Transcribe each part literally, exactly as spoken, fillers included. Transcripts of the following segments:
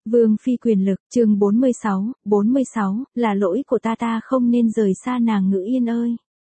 Vương phi quyền lực, chương bốn mươi sáu, bốn mươi sáu, là lỗi của ta ta không nên rời xa nàng Ngữ Yên ơi.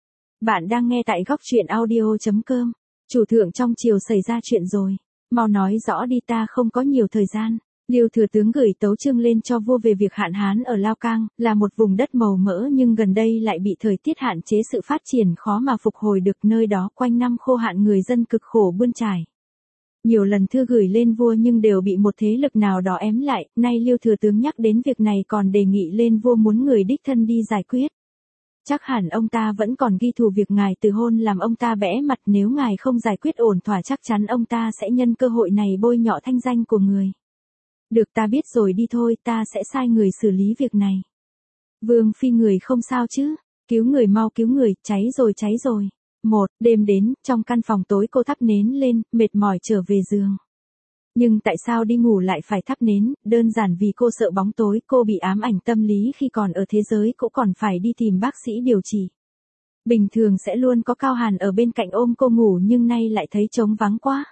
Bạn đang nghe tại góc truyện audio chấm com. Chủ thượng trong triều xảy ra chuyện rồi, mau nói rõ đi, ta không có nhiều thời gian. Liêu thừa tướng gửi tấu chương lên cho vua về việc hạn hán ở Lao Cang, là một vùng đất màu mỡ nhưng gần đây lại bị thời tiết hạn chế sự phát triển, khó mà phục hồi được, nơi đó quanh năm khô hạn, người dân cực khổ bươn trải. Nhiều lần thư gửi lên vua nhưng đều bị một thế lực nào đó ém lại, nay Liêu thừa tướng nhắc đến việc này còn đề nghị lên vua muốn người đích thân đi giải quyết. Chắc hẳn ông ta vẫn còn ghi thù việc ngài từ hôn làm ông ta bẽ mặt, nếu ngài không giải quyết ổn thỏa chắc chắn ông ta sẽ nhân cơ hội này bôi nhọ thanh danh của người. Được, ta biết rồi, đi thôi, ta sẽ sai người xử lý việc này. Vương phi, người không sao chứ? Cứu người, mau cứu người, cháy rồi cháy rồi. Một, đêm đến, trong căn phòng tối cô thắp nến lên, mệt mỏi trở về giường. Nhưng tại sao đi ngủ lại phải thắp nến? Đơn giản vì cô sợ bóng tối, cô bị ám ảnh tâm lý khi còn ở thế giới, cũng còn phải đi tìm bác sĩ điều trị. Bình thường sẽ luôn có Cao Hàn ở bên cạnh ôm cô ngủ nhưng nay lại thấy trống vắng quá.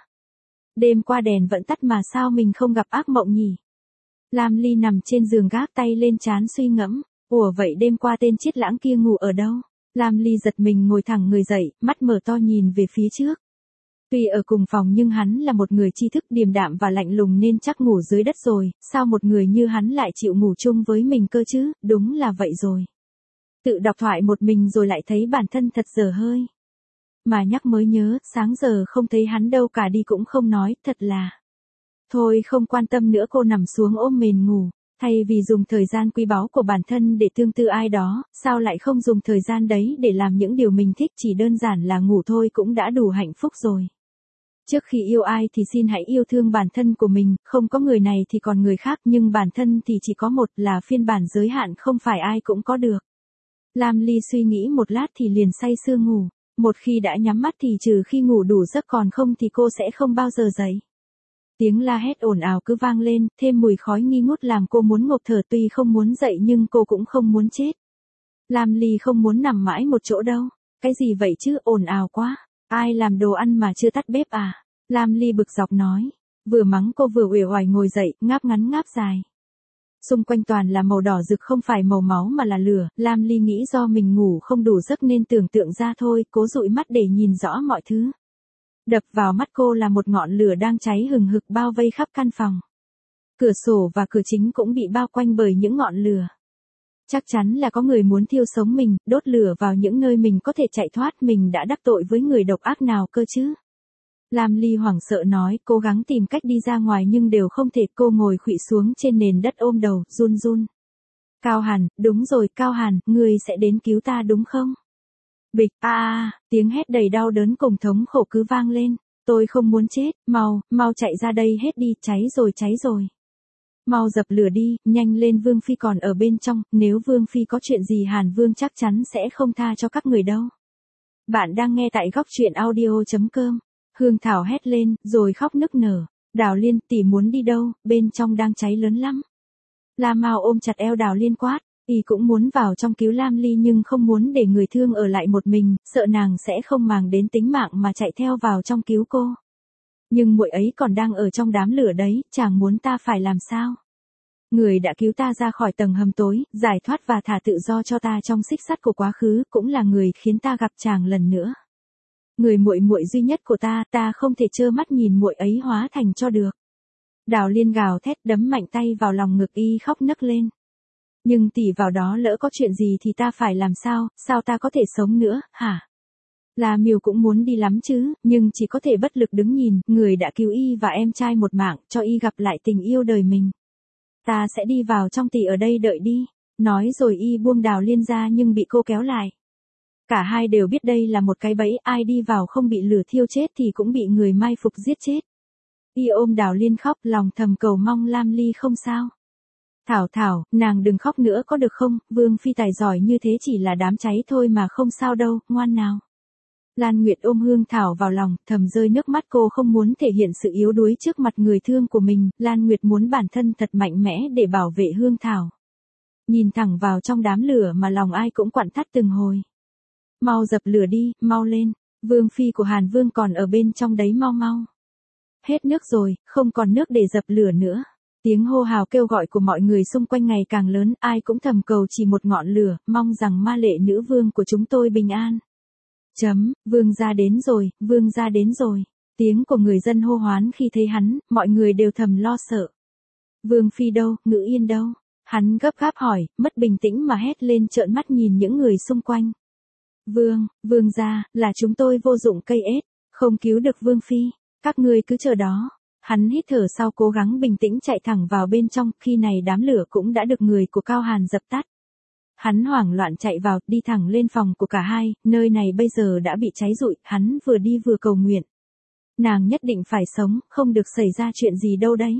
Đêm qua đèn vẫn tắt mà sao mình không gặp ác mộng nhỉ? Lam Ly nằm trên giường gác tay lên trán suy ngẫm, ủa vậy đêm qua tên Chiết Lãng kia ngủ ở đâu? Lam Ly giật mình ngồi thẳng người dậy, mắt mở to nhìn về phía trước. Tuy ở cùng phòng nhưng hắn là một người tri thức, điềm đạm và lạnh lùng nên chắc ngủ dưới đất rồi, sao một người như hắn lại chịu ngủ chung với mình cơ chứ? Đúng là vậy rồi. Tự đọc thoại một mình rồi lại thấy bản thân thật dở hơi. Mà nhắc mới nhớ, sáng giờ không thấy hắn đâu cả, đi cũng không nói, thật là. Thôi không quan tâm nữa, cô nằm xuống ôm mền ngủ. Thay vì dùng thời gian quý báu của bản thân để tương tư ai đó, sao lại không dùng thời gian đấy để làm những điều mình thích, chỉ đơn giản là ngủ thôi cũng đã đủ hạnh phúc rồi. Trước khi yêu ai thì xin hãy yêu thương bản thân của mình, không có người này thì còn người khác, nhưng bản thân thì chỉ có một, là phiên bản giới hạn, không phải ai cũng có được. Lam Ly suy nghĩ một lát thì liền say sưa ngủ, một khi đã nhắm mắt thì trừ khi ngủ đủ giấc còn không thì cô sẽ không bao giờ dậy. Tiếng la hét ồn ào cứ vang lên, thêm mùi khói nghi ngút làm cô muốn ngộp thở, tuy không muốn dậy nhưng cô cũng không muốn chết. Lam Ly không muốn nằm mãi một chỗ đâu. Cái gì vậy chứ, ồn ào quá. Ai làm đồ ăn mà chưa tắt bếp à? Lam Ly bực dọc nói. Vừa mắng cô vừa uể oải ngồi dậy, ngáp ngắn ngáp dài. Xung quanh toàn là màu đỏ rực, không phải màu máu mà là lửa. Lam Ly nghĩ do mình ngủ không đủ giấc nên tưởng tượng ra thôi, cố dụi mắt để nhìn rõ mọi thứ. Đập vào mắt cô là một ngọn lửa đang cháy hừng hực bao vây khắp căn phòng. Cửa sổ và cửa chính cũng bị bao quanh bởi những ngọn lửa. Chắc chắn là có người muốn thiêu sống mình, đốt lửa vào những nơi mình có thể chạy thoát, mình đã đắc tội với người độc ác nào cơ chứ? Lam Ly hoảng sợ nói, cố gắng tìm cách đi ra ngoài nhưng đều không thể, cô ngồi khuỵu xuống trên nền đất ôm đầu, run run. Cao Hàn, đúng rồi, Cao Hàn, ngươi sẽ đến cứu ta đúng không? Bịch, a à, tiếng hét đầy đau đớn cùng thống khổ cứ vang lên. Tôi không muốn chết, mau, mau chạy ra đây hết đi, cháy rồi cháy rồi. Mau dập lửa đi, nhanh lên, Vương phi còn ở bên trong, nếu Vương phi có chuyện gì Hàn Vương chắc chắn sẽ không tha cho các người đâu. Bạn đang nghe tại góc truyện audio chấm com. Hương Thảo hét lên, rồi khóc nức nở. Đào Liên, tỷ muốn đi đâu, bên trong đang cháy lớn lắm. La Mao ôm chặt eo Đào Liên quát. Y cũng muốn vào trong cứu Lam Ly nhưng không muốn để người thương ở lại một mình, sợ nàng sẽ không màng đến tính mạng mà chạy theo vào trong cứu cô. Nhưng muội ấy còn đang ở trong đám lửa đấy, chàng muốn ta phải làm sao? Người đã cứu ta ra khỏi tầng hầm tối, giải thoát và thả tự do cho ta trong xích sắt của quá khứ, cũng là người khiến ta gặp chàng lần nữa. Người muội muội duy nhất của ta, ta không thể trơ mắt nhìn muội ấy hóa thành cho được. Đào Liên gào thét, đấm mạnh tay vào lòng ngực y, khóc nấc lên. Nhưng tỷ vào đó lỡ có chuyện gì thì ta phải làm sao, sao ta có thể sống nữa, hả? La Miêu cũng muốn đi lắm chứ, nhưng chỉ có thể bất lực đứng nhìn, người đã cứu y và em trai một mạng, cho y gặp lại tình yêu đời mình. Ta sẽ đi vào trong, tỷ ở đây đợi đi. Nói rồi y buông Đào Liên ra nhưng bị cô kéo lại. Cả hai đều biết đây là một cái bẫy, ai đi vào không bị lửa thiêu chết thì cũng bị người mai phục giết chết. Y ôm Đào Liên khóc, lòng thầm cầu mong Lam Ly không sao. Thảo Thảo, nàng đừng khóc nữa có được không, Vương phi tài giỏi như thế chỉ là đám cháy thôi mà không sao đâu, ngoan nào. Lan Nguyệt ôm Hương Thảo vào lòng, thầm rơi nước mắt, cô không muốn thể hiện sự yếu đuối trước mặt người thương của mình, Lan Nguyệt muốn bản thân thật mạnh mẽ để bảo vệ Hương Thảo. Nhìn thẳng vào trong đám lửa mà lòng ai cũng quặn thắt từng hồi. Mau dập lửa đi, mau lên, Vương phi của Hàn Vương còn ở bên trong đấy, mau mau. Hết nước rồi, không còn nước để dập lửa nữa. Tiếng hô hào kêu gọi của mọi người xung quanh ngày càng lớn, ai cũng thầm cầu chỉ một ngọn lửa, mong rằng ma lệ nữ vương của chúng tôi bình an. Chấm, vương gia đến rồi, vương gia đến rồi. Tiếng của người dân hô hoán khi thấy hắn, mọi người đều thầm lo sợ. Vương phi đâu, Ngữ Yên đâu? Hắn gấp gáp hỏi, mất bình tĩnh mà hét lên trợn mắt nhìn những người xung quanh. Vương, vương gia, là chúng tôi vô dụng cây ếch, không cứu được vương phi, các ngươi cứ chờ đó. Hắn hít thở sau cố gắng bình tĩnh chạy thẳng vào bên trong, khi này đám lửa cũng đã được người của Cao Hàn dập tắt. Hắn hoảng loạn chạy vào, đi thẳng lên phòng của cả hai, nơi này bây giờ đã bị cháy rụi, hắn vừa đi vừa cầu nguyện. Nàng nhất định phải sống, không được xảy ra chuyện gì đâu đấy.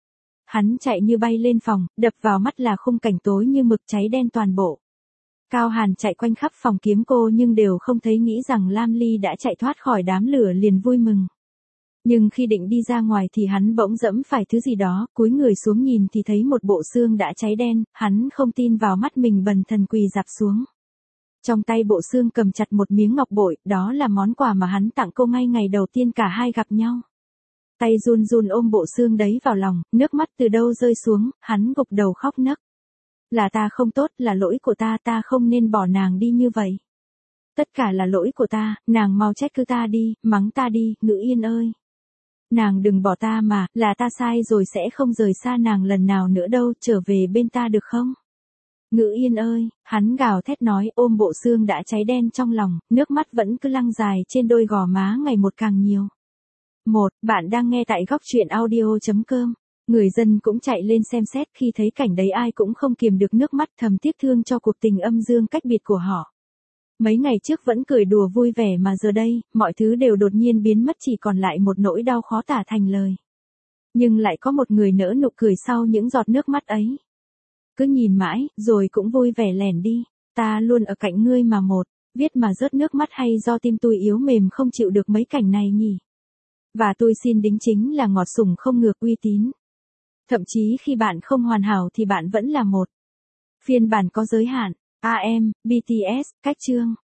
Hắn chạy như bay lên phòng, đập vào mắt là khung cảnh tối như mực cháy đen toàn bộ. Cao Hàn chạy quanh khắp phòng kiếm cô nhưng đều không thấy, nghĩ rằng Lam Ly đã chạy thoát khỏi đám lửa liền vui mừng. Nhưng khi định đi ra ngoài thì hắn bỗng dẫm phải thứ gì đó, cúi người xuống nhìn thì thấy một bộ xương đã cháy đen, hắn không tin vào mắt mình, bần thần quỳ dạp xuống. Trong tay bộ xương cầm chặt một miếng ngọc bội, đó là món quà mà hắn tặng cô ngay ngày đầu tiên cả hai gặp nhau. Tay run run ôm bộ xương đấy vào lòng, nước mắt từ đâu rơi xuống, hắn gục đầu khóc nấc. Là ta không tốt, là lỗi của ta, ta không nên bỏ nàng đi như vậy. Tất cả là lỗi của ta, nàng mau trách cứ ta đi, mắng ta đi, Ngữ Yên ơi. Nàng đừng bỏ ta mà, là ta sai rồi, sẽ không rời xa nàng lần nào nữa đâu, trở về bên ta được không? Ngữ Yên ơi, hắn gào thét nói, ôm bộ xương đã cháy đen trong lòng, nước mắt vẫn cứ lăn dài trên đôi gò má ngày một càng nhiều. Một, bạn đang nghe tại góc truyện audio chấm com. Người dân cũng chạy lên xem xét, khi thấy cảnh đấy ai cũng không kiềm được nước mắt, thầm tiếc thương cho cuộc tình âm dương cách biệt của họ. Mấy ngày trước vẫn cười đùa vui vẻ mà giờ đây, mọi thứ đều đột nhiên biến mất, chỉ còn lại một nỗi đau khó tả thành lời. Nhưng lại có một người nỡ nụ cười sau những giọt nước mắt ấy. Cứ nhìn mãi, rồi cũng vui vẻ lẻn đi, ta luôn ở cạnh ngươi mà một, viết mà rớt nước mắt hay do tim tôi yếu mềm không chịu được mấy cảnh này nhỉ. Và tôi xin đính chính là ngọt sủng không ngược uy tín. Thậm chí khi bạn không hoàn hảo thì bạn vẫn là một. Phiên bản có giới hạn. a em, bê tê ét, cách chương.